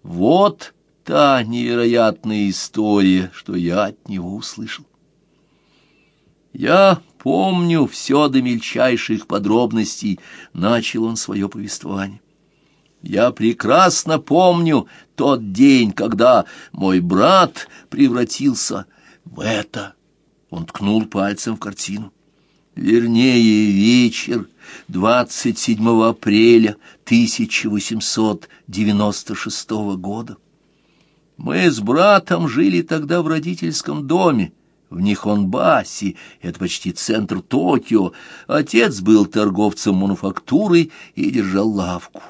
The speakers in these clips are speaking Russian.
Вот та невероятная история, что я от него услышал. Я помню все до мельчайших подробностей, начал он свое повествование. Я прекрасно помню тот день, когда мой брат превратился в это. Он ткнул пальцем в картину. Вернее, вечер 27 апреля 1896 года. Мы с братом жили тогда в родительском доме, в Нихонбаси, это почти центр Токио. Отец был торговцем мануфактурой и держал лавку.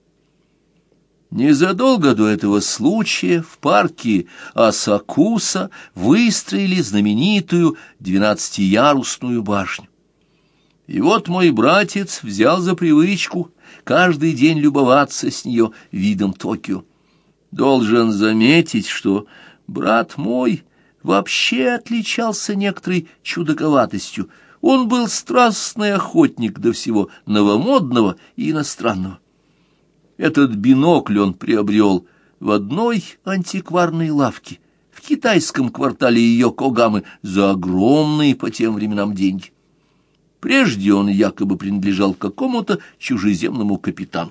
Незадолго до этого случая в парке Асакуса выстроили знаменитую 12-ярусную башню. И вот мой братец взял за привычку каждый день любоваться с нее видом Токио. Должен заметить, что брат мой вообще отличался некоторой чудаковатостью. Он был страстный охотник до всего новомодного и иностранного. Этот бинокль он приобрел в одной антикварной лавке в китайском квартале Йокогамы за огромные по тем временам деньги. Прежде он якобы принадлежал какому-то чужеземному капитану.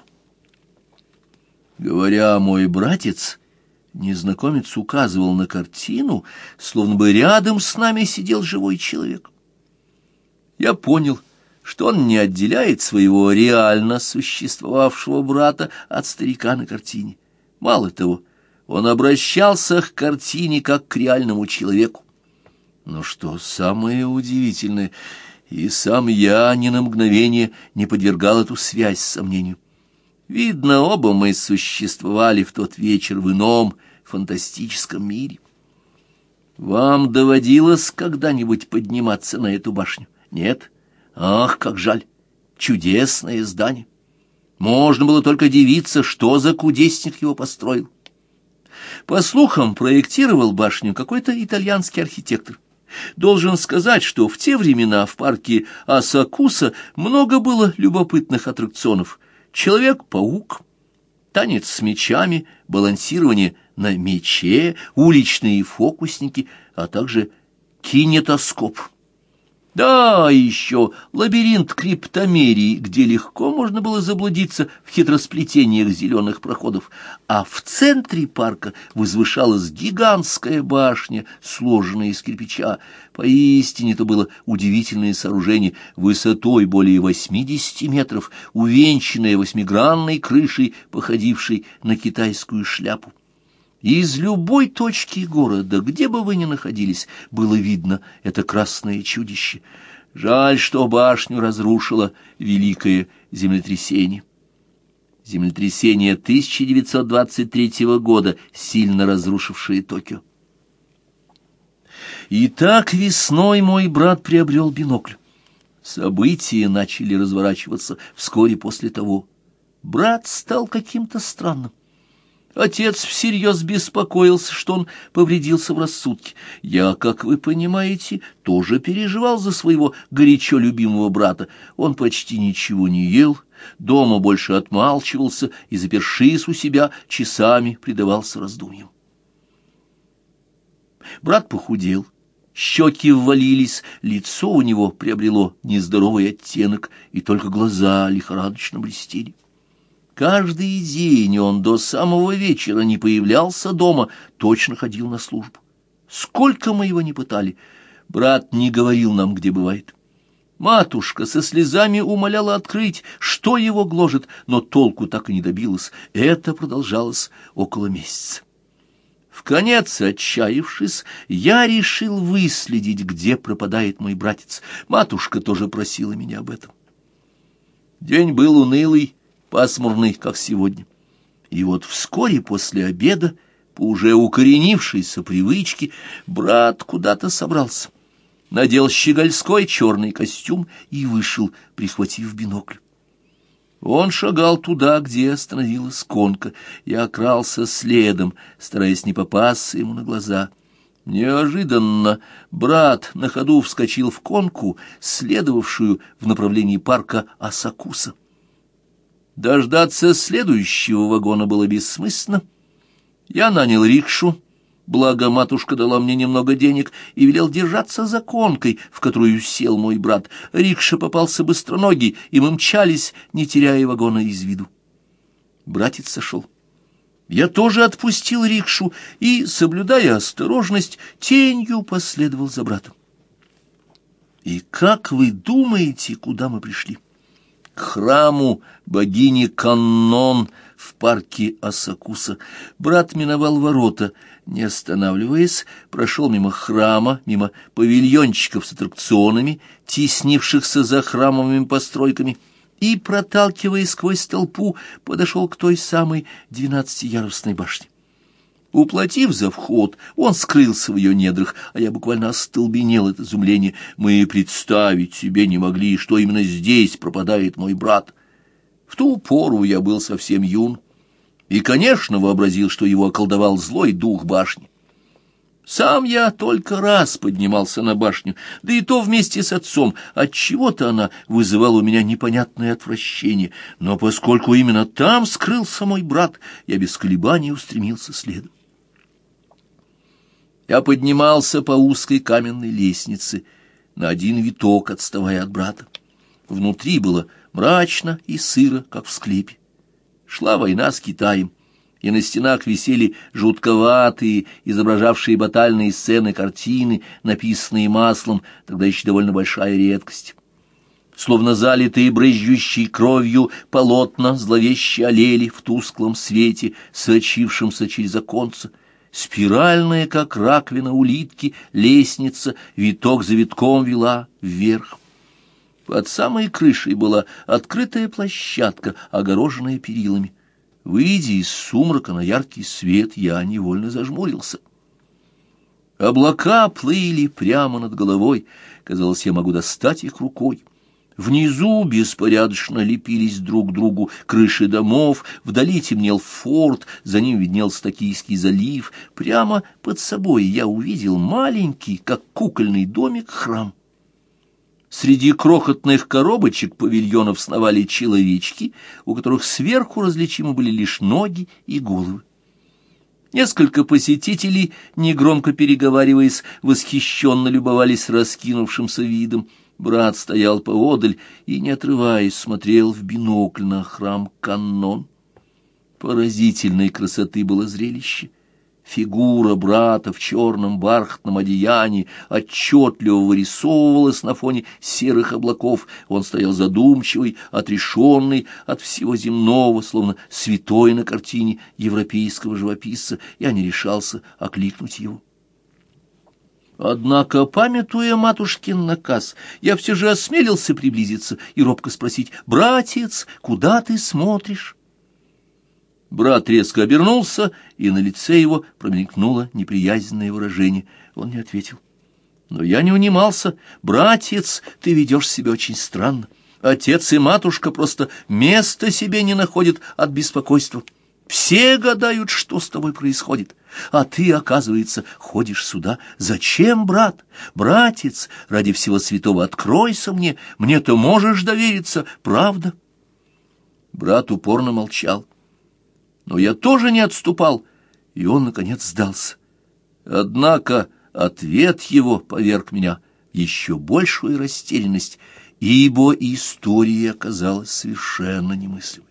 Говоря «мой братец», незнакомец указывал на картину, словно бы рядом с нами сидел живой человек. Я понял, что он не отделяет своего реально существовавшего брата от старика на картине. Мало того, он обращался к картине как к реальному человеку. Но что самое удивительное, и сам я ни на мгновение не подвергал эту связь сомнению. Видно, оба мы существовали в тот вечер в ином фантастическом мире. Вам доводилось когда-нибудь подниматься на эту башню? Нет? Ах, как жаль! Чудесное здание! Можно было только дивиться, что за кудесник его построил. По слухам, проектировал башню какой-то итальянский архитектор. Должен сказать, что в те времена в парке Асакуса много было любопытных аттракционов. Человек-паук, танец с мечами, балансирование на мече, уличные фокусники, а также кинетоскоп. Да, еще лабиринт криптомерии, где легко можно было заблудиться в хитросплетениях зеленых проходов, а в центре парка возвышалась гигантская башня, сложенная из кирпича. Поистине это было удивительное сооружение, высотой более 80 метров, увенчанное восьмигранной крышей, походившей на китайскую шляпу. Из любой точки города, где бы вы ни находились, было видно это красное чудище. Жаль, что башню разрушило великое землетрясение. Землетрясение 1923 года, сильно разрушившее Токио. Итак, весной мой брат приобрел бинокль. События начали разворачиваться вскоре после того. Брат стал каким-то странным. Отец всерьез беспокоился, что он повредился в рассудке. Я, как вы понимаете, тоже переживал за своего горячо любимого брата. Он почти ничего не ел, дома больше отмалчивался и, запершись у себя, часами предавался раздумьям. Брат похудел, щеки ввалились, лицо у него приобрело нездоровый оттенок, и только глаза лихорадочно блестели. Каждый день он до самого вечера не появлялся дома, точно ходил на службу. Сколько мы его не пытали, брат не говорил нам, где бывает. Матушка со слезами умоляла открыть, что его гложет, но толку так и не добилась. Это продолжалось около месяца. Вконец отчаявшись, я решил выследить, где пропадает мой братец. Матушка тоже просила меня об этом. День был унылый, пасмурный, как сегодня. И вот вскоре после обеда, по уже укоренившейся привычке, брат куда-то собрался. Надел щегольской черный костюм и вышел, прихватив бинокль. Он шагал туда, где остановилась конка. Я крался следом, стараясь не попасться ему на глаза. Неожиданно брат на ходу вскочил в конку, следовавшую в направлении парка Асакуса. Дождаться следующего вагона было бессмысленно. Я нанял рикшу, благо матушка дала мне немного денег, и велел держаться за конкой, в которую сел мой брат. Рикша попался быстроногий, и мы мчались, не теряя вагона из виду. Братец сошел. Я тоже отпустил рикшу и, соблюдая осторожность, тенью последовал за братом. И как вы думаете, куда мы пришли? К храму богини Каннон в парке Асакуса. Брат миновал ворота, не останавливаясь, прошел мимо храма, мимо павильончиков с аттракционами, теснившихся за храмовыми постройками, и, проталкиваясь сквозь толпу, подошел к той самой 12-ярусной башне. Уплатив за вход, он скрылся в ее недрах, а я буквально остолбенел от изумления. Мы представить себе не могли, что именно здесь пропадает мой брат. В ту пору я был совсем юн и, конечно, вообразил, что его околдовал злой дух башни. Сам я только раз поднимался на башню, да и то вместе с отцом. Отчего-то она вызывала у меня непонятное отвращение, но поскольку именно там скрылся мой брат, я без колебаний устремился следом. Я поднимался по узкой каменной лестнице, на один виток отставая от брата. Внутри было мрачно и сыро, как в склепе. Шла война с Китаем, и на стенах висели жутковатые, изображавшие батальные сцены картины, написанные маслом, тогда еще довольно большая редкость. Словно залитые брызжущей кровью полотна зловеще олели в тусклом свете, сочившемся через оконце. Спиральная, как раковина улитки, лестница виток за витком вела вверх. Под самой крышей была открытая площадка, огороженная перилами. Выйдя из сумрака на яркий свет, я невольно зажмурился. Облака плыли прямо над головой, казалось, я могу достать их рукой. Внизу беспорядочно лепились друг к другу крыши домов, вдали темнел форт, за ним виднелся Токийский залив. Прямо под собой я увидел маленький, как кукольный домик, храм. Среди крохотных коробочек павильонов сновали человечки, у которых сверху различимы были лишь ноги и головы. Несколько посетителей, негромко переговариваясь, восхищенно любовались раскинувшимся видом. Брат стоял поодаль и, не отрываясь, смотрел в бинокль на храм Каннон. Поразительной красоты было зрелище. Фигура брата в черном бархатном одеянии отчетливо вырисовывалась на фоне серых облаков. Он стоял задумчивый, отрешенный от всего земного, словно святой на картине европейского живописца. Я не решался окликнуть его. Однако, памятуя матушкин наказ, я все же осмелился приблизиться и робко спросить: «Братец, куда ты смотришь?» Брат резко обернулся, и на лице его промелькнуло неприязненное выражение. Он не ответил. Но я не унимался. «Братец, ты ведешь себя очень странно. Отец и матушка просто места себе не находят от беспокойства. Все гадают, что с тобой происходит. А ты, оказывается, ходишь сюда. Зачем, брат? Братец, ради всего святого откройся мне. Мне-то можешь довериться, правда?» Брат упорно молчал. Но я тоже не отступал, и он, наконец, сдался. Однако ответ его поверг меня в еще большую растерянность, ибо история оказалась совершенно немыслимой.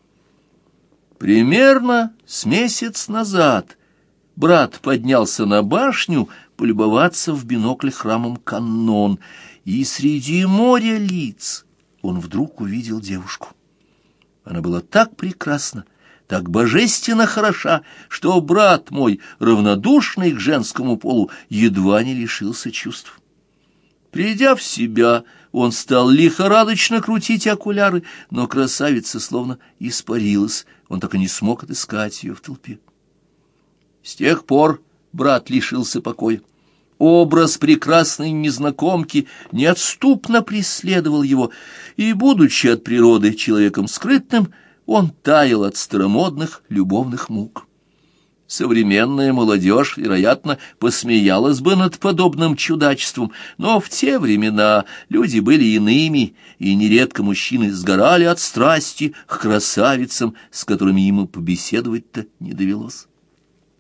Примерно с месяц назад брат поднялся на башню полюбоваться в бинокль храмом Каннон, и среди моря лиц он вдруг увидел девушку. Она была так прекрасна, так божественно хороша, что брат мой, равнодушный к женскому полу, едва не лишился чувств. Придя в себя, он стал лихорадочно крутить окуляры, но красавица словно испарилась, он так и не смог отыскать ее в толпе. С тех пор брат лишился покоя. Образ прекрасной незнакомки неотступно преследовал его, и, будучи от природы человеком скрытным, он таял от старомодных любовных мук. Современная молодежь, вероятно, посмеялась бы над подобным чудачеством, но в те времена люди были иными, и нередко мужчины сгорали от страсти к красавицам, с которыми ему побеседовать-то не довелось.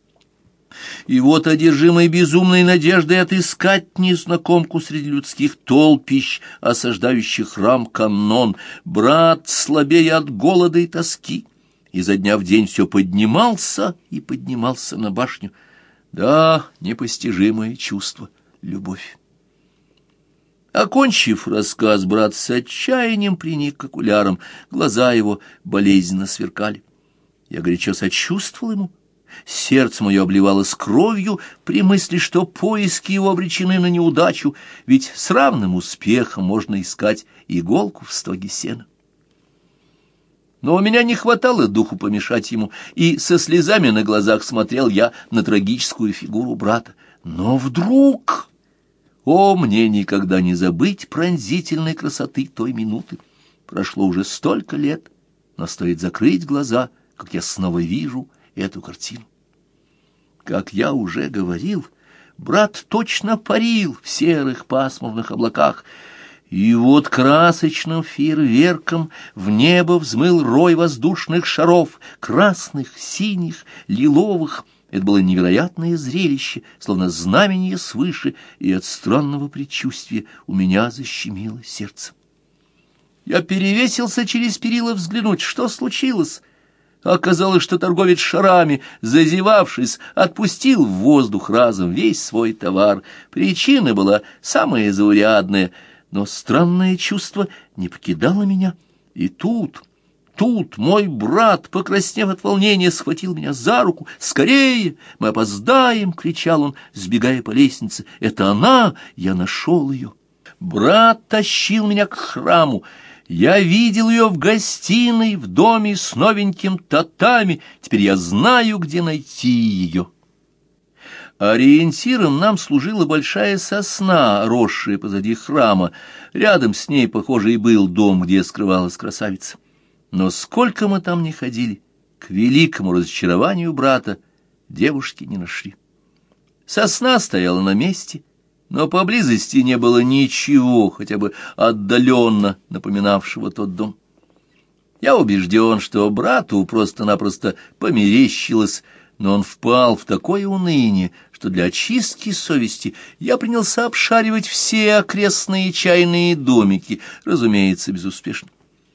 И вот, одержимый безумной надеждой отыскать незнакомку среди людских толпищ, осаждающих храм Каннон, брат, слабея от голода и тоски, изо дня в день все поднимался и поднимался на башню. Да, непостижимое чувство — любовь. Окончив рассказ, брат с отчаянием приник к окулярам, глаза его болезненно сверкали. Я горячо сочувствовал ему. Сердце мое обливалось кровью при мысли, что поиски его обречены на неудачу, ведь с равным успехом можно искать иголку в стоге сена. Но у меня не хватало духу помешать ему, и со слезами на глазах смотрел я на трагическую фигуру брата. Но вдруг... О, мне никогда не забыть пронзительной красоты той минуты. Прошло уже столько лет, но стоит закрыть глаза, как я снова вижу эту картину. Как я уже говорил, брат точно парил в серых пасмурных облаках, и вот красочным фейерверком в небо взмыл рой воздушных шаров, красных, синих, лиловых. Это было невероятное зрелище, словно знамение свыше, и от странного предчувствия у меня защемило сердце. Я перевесился через перила взглянуть, что случилось. Оказалось, что торговец шарами, зазевавшись, отпустил в воздух разом весь свой товар. Причина была самая заурядная, но странное чувство не покидало меня. И тут мой брат, покраснев от волнения, схватил меня за руку. «Скорее! Мы опоздаем!» — кричал он, сбегая по лестнице. «Это она! Я нашел ее!» Брат тащил меня к храму. Я видел ее в гостиной, в доме с новеньким татами. Теперь я знаю, где найти ее. Ориентиром нам служила большая сосна, росшая позади храма. Рядом с ней, похоже, и был дом, где скрывалась красавица. Но сколько мы там ни ходили, к великому разочарованию брата девушки не нашли. Сосна стояла на месте, но поблизости не было ничего, хотя бы отдаленно напоминавшего тот дом. Я убежден, что брату просто-напросто померещилось, но он впал в такое уныние, что для очистки совести я принялся обшаривать все окрестные чайные домики, разумеется, безуспешно.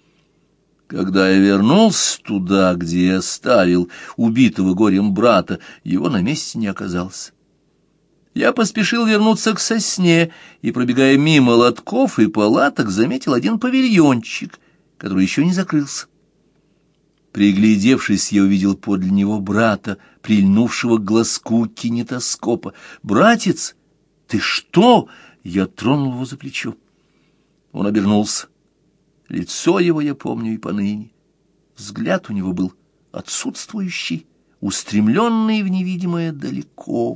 Когда я вернулся туда, где я оставил убитого горем брата, его на месте не оказалось. Я поспешил вернуться к сосне и, пробегая мимо лотков и палаток, заметил один павильончик, который еще не закрылся. Приглядевшись, я увидел подле него брата, прильнувшего к глазку кинетоскопа. «Братец, ты что?» — я тронул его за плечо. Он обернулся. Лицо его я помню и поныне. Взгляд у него был отсутствующий, устремленный в невидимое далеко.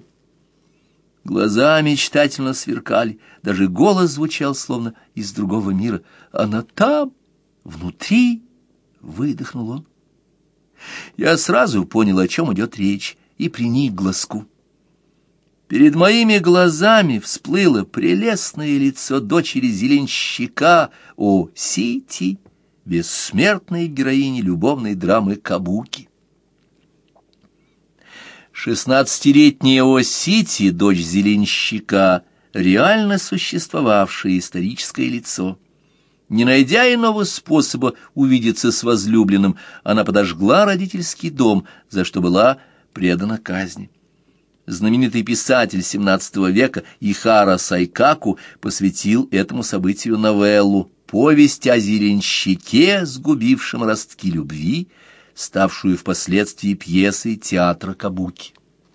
Глаза мечтательно сверкали, даже голос звучал, словно из другого мира. «Она там, внутри!» — выдохнул он. Я сразу понял, о чем идет речь, и приник к глазку. Перед моими глазами всплыло прелестное лицо дочери зеленщика О-Сити, бессмертной героини любовной драмы Кабуки. 16-летняя О-Сити, дочь зеленщика, реально существовавшее историческое лицо. Не найдя иного способа увидеться с возлюбленным, она подожгла родительский дом, за что была предана казни. Знаменитый писатель XVII века Ихара Сайкаку посвятил этому событию новеллу, повесть о зеленщике, сгубившем ростки любви, ставшую впоследствии пьесой театра Кабуки.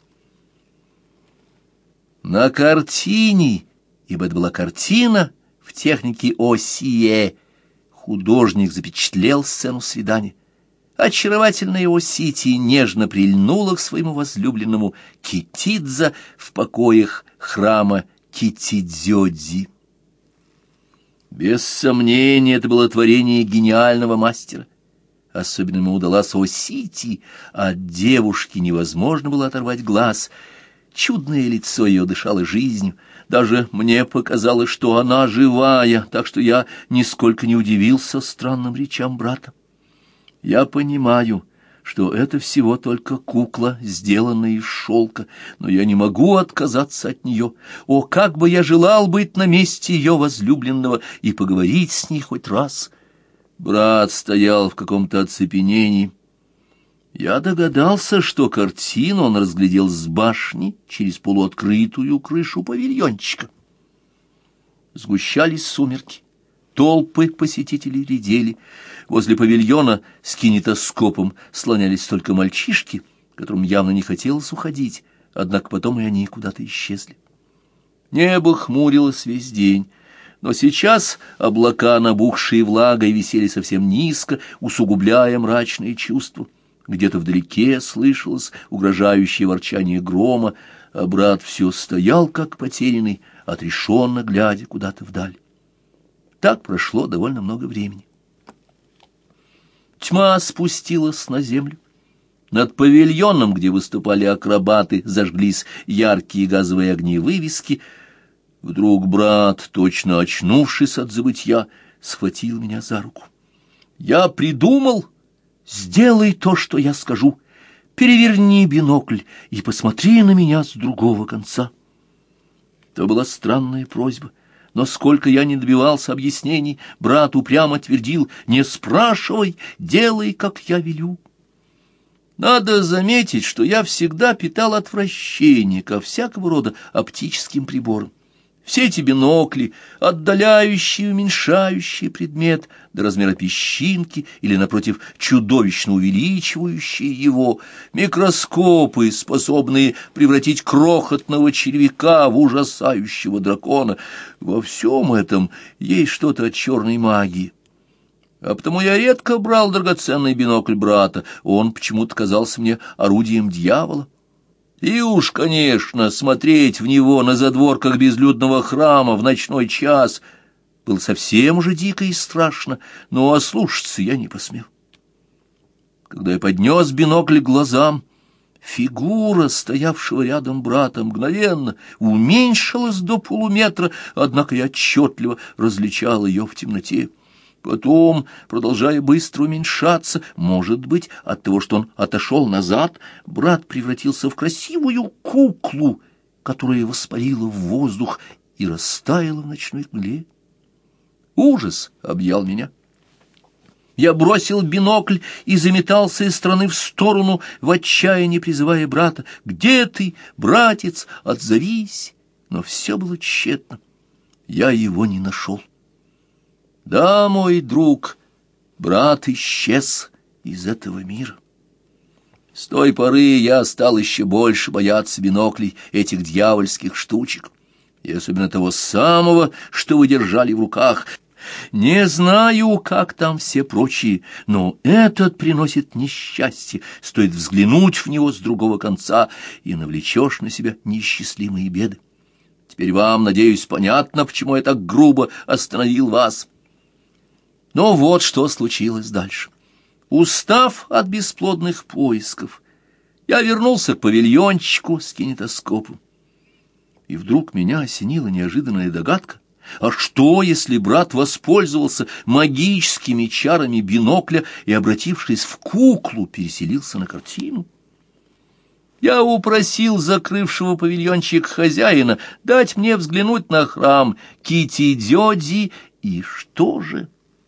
На картине, ибо это была картина в технике Осие, художник запечатлел сцену свидания. Очаровательная О-Сити нежно прильнула к своему возлюбленному Китидза в покоях храма Китидзёдзи. Без сомнения, это было творение гениального мастера. Особенно ему удалась О-Сити, от девушки невозможно было оторвать глаз. Чудное лицо ее дышало жизнью. Даже мне показалось, что она живая, так что я нисколько не удивился странным речам брата. Я понимаю, что это всего только кукла, сделанная из шелка, но я не могу отказаться от нее. О, как бы я желал быть на месте ее возлюбленного и поговорить с ней хоть раз! Брат стоял в каком-то оцепенении. Я догадался, что картину он разглядел с башни через полуоткрытую крышу павильончика. Сгущались сумерки. Толпы посетителей редели. Возле павильона с кинетоскопом слонялись только мальчишки, которым явно не хотелось уходить, однако потом и они куда-то исчезли. Небо хмурилось весь день, но сейчас облака, набухшие влагой, висели совсем низко, усугубляя мрачные чувства. Где-то вдалеке слышалось угрожающее ворчание грома, а брат все стоял, как потерянный, отрешенно глядя куда-то вдаль. Так прошло довольно много времени. Тьма спустилась на землю. Над павильоном, где выступали акробаты, зажглись яркие газовые огни вывески. Вдруг брат, точно очнувшись от забытья, схватил меня за руку. «Я придумал! Сделай то, что я скажу! Переверни бинокль и посмотри на меня с другого конца!» Это была странная просьба. Но сколько я не добивался объяснений, брат упрямо твердил: «Не спрашивай, делай, как я велю». Надо заметить, что я всегда питал отвращение ко всякого рода оптическим приборам. Все эти бинокли, отдаляющие и уменьшающие предмет до размера песчинки или, напротив, чудовищно увеличивающие его, микроскопы, способные превратить крохотного червяка в ужасающего дракона, во всем этом есть что-то от черной магии. А потому я редко брал драгоценный бинокль брата, он почему-то казался мне орудием дьявола. И уж, конечно, смотреть в него на задворках безлюдного храма в ночной час было совсем уже дико и страшно, но ослушаться я не посмел. Когда я поднес бинокль к глазам, фигура, стоявшего рядом брата, мгновенно уменьшилась до полуметра, однако я отчетливо различал ее в темноте. Потом, продолжая быстро уменьшаться, может быть, от того, что он отошел назад, брат превратился в красивую куклу, которая воспарила в воздух и растаяла в ночной мгле. Ужас объял меня. Я бросил бинокль и заметался из стороны в сторону, в отчаянии призывая брата: «Где ты, братец, отзовись!» Но все было тщетно. Я его не нашел. Да, мой друг, брат исчез из этого мира. С той поры я стал еще больше бояться биноклей, этих дьявольских штучек, и особенно того самого, что вы держали в руках. Не знаю, как там все прочие, но этот приносит несчастье. Стоит взглянуть в него с другого конца, и навлечешь на себя неисчислимые беды. Теперь вам, надеюсь, понятно, почему я так грубо остановил вас. Но вот что случилось дальше. Устав от бесплодных поисков, я вернулся к павильончику с кинетоскопом. И вдруг меня осенила неожиданная догадка. А что, если брат воспользовался магическими чарами бинокля и, обратившись в куклу, переселился на картину? Я упросил закрывшего павильончик хозяина дать мне взглянуть на храм Кити-Дёдзи, и что же?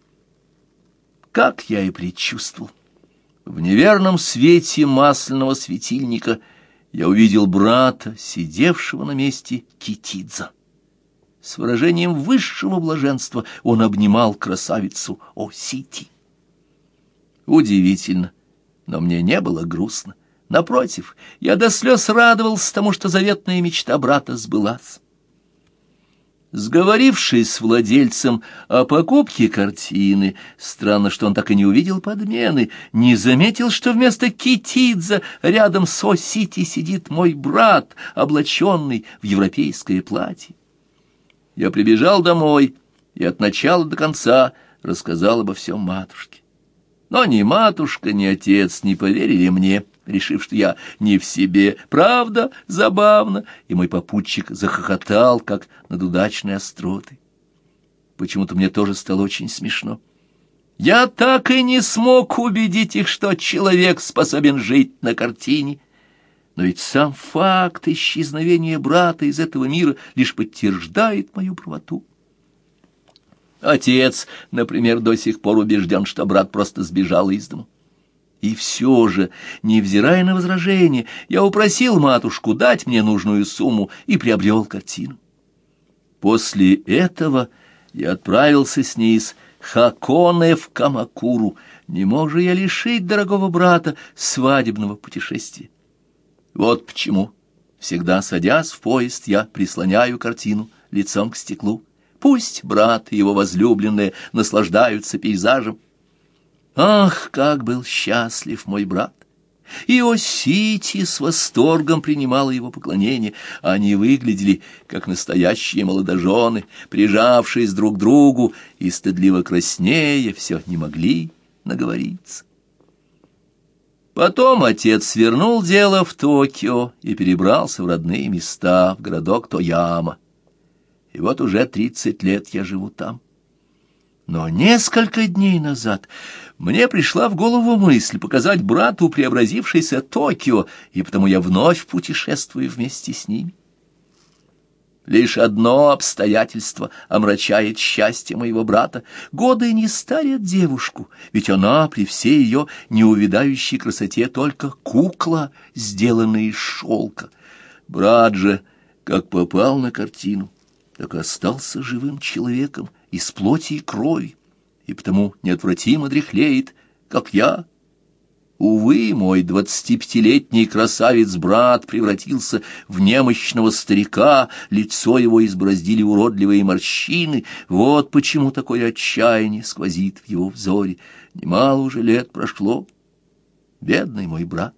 Как я и предчувствовал, в неверном свете масляного светильника я увидел брата, сидевшего на месте Китидза. С выражением высшего блаженства он обнимал красавицу О-Сити. Удивительно, но мне не было грустно. Напротив, я до слез радовался тому, что заветная мечта брата сбылась. Сговорившись с владельцем о покупке картины, странно, что он так и не увидел подмены, не заметил, что вместо Китидза рядом с О-Сити сидит мой брат, облаченный в европейское платье. Я прибежал домой и от начала до конца рассказал обо всем матушке. Но ни матушка, ни отец не поверили мне, решив, что я не в себе. Правда, забавно, и мой попутчик захохотал, как над удачной остротой. Почему-то мне тоже стало очень смешно. Я так и не смог убедить их, что человек способен жить на картине. Но ведь сам факт исчезновения брата из этого мира лишь подтверждает мою правоту. Отец, например, до сих пор убежден, что брат просто сбежал из дому. И все же, невзирая на возражения, я упросил матушку дать мне нужную сумму и приобрел картину. После этого я отправился с ней из Хаконе в Камакуру. Не мог же я лишить дорогого брата свадебного путешествия. Вот почему, всегда садясь в поезд, я прислоняю картину лицом к стеклу. Пусть брат и его возлюбленная наслаждаются пейзажем. Ах, как был счастлив мой брат! Иосити с восторгом принимала его поклонение. Они выглядели, как настоящие молодожены, прижавшись друг к другу и стыдливо краснея, все не могли наговориться. Потом отец свернул дело в Токио и перебрался в родные места, в городок Тояма. И вот уже 30 лет я живу там. Но несколько дней назад мне пришла в голову мысль показать брату преобразившееся Токио, и потому я вновь путешествую вместе с ними. Лишь одно обстоятельство омрачает счастье моего брата. Годы не старят девушку, ведь она при всей ее неувядающей красоте только кукла, сделанная из шелка. Брат же, как попал на картину, так и остался живым человеком из плоти и крови, и потому неотвратимо дряхлеет, как я. Увы, мой 25-летний красавец-брат превратился в немощного старика, лицо его избороздили уродливые морщины, вот почему такое отчаяние сквозит в его взоре. Немало уже лет прошло, бедный мой брат.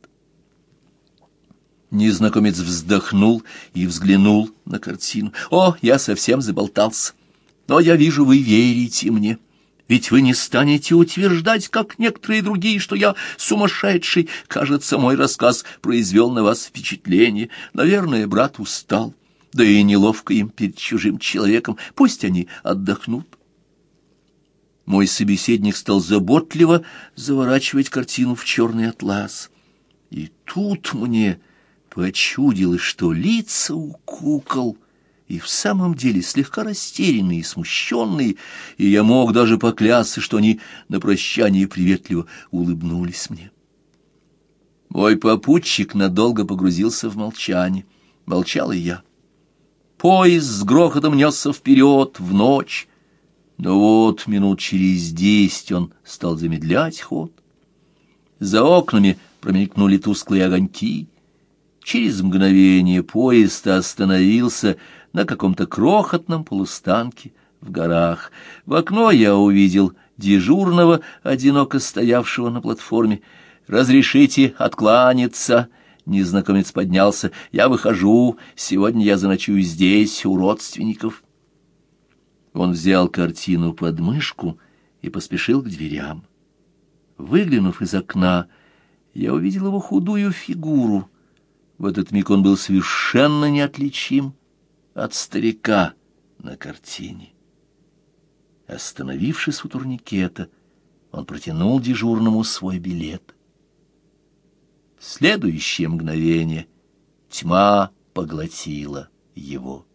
Незнакомец вздохнул и взглянул на картину. «О, я совсем заболтался, но я вижу, вы верите мне». Ведь вы не станете утверждать, как некоторые другие, что я сумасшедший. Кажется, мой рассказ произвел на вас впечатление. Наверное, брат устал. Да и неловко им перед чужим человеком. Пусть они отдохнут. Мой собеседник стал заботливо заворачивать картину в черный атлас. И тут мне почудилось, что лица у кукол и в самом деле слегка растерянные и смущенные, и я мог даже поклясться, что они на прощание приветливо улыбнулись мне. Мой попутчик надолго погрузился в молчание. Молчал и я. Поезд с грохотом несся вперед в ночь, но вот минут через 10 он стал замедлять ход. За окнами промелькнули тусклые огоньки. Через мгновение поезд остановился на каком-то крохотном полустанке в горах. В окно я увидел дежурного, одиноко стоявшего на платформе. «Разрешите откланяться?» Незнакомец поднялся. «Я выхожу. Сегодня я заночую здесь, у родственников». Он взял картину под мышку и поспешил к дверям. Выглянув из окна, я увидел его худую фигуру. В этот миг он был совершенно неотличим от старика на картине. Остановившись у турникета, он протянул дежурному свой билет. В следующее мгновение тьма поглотила его.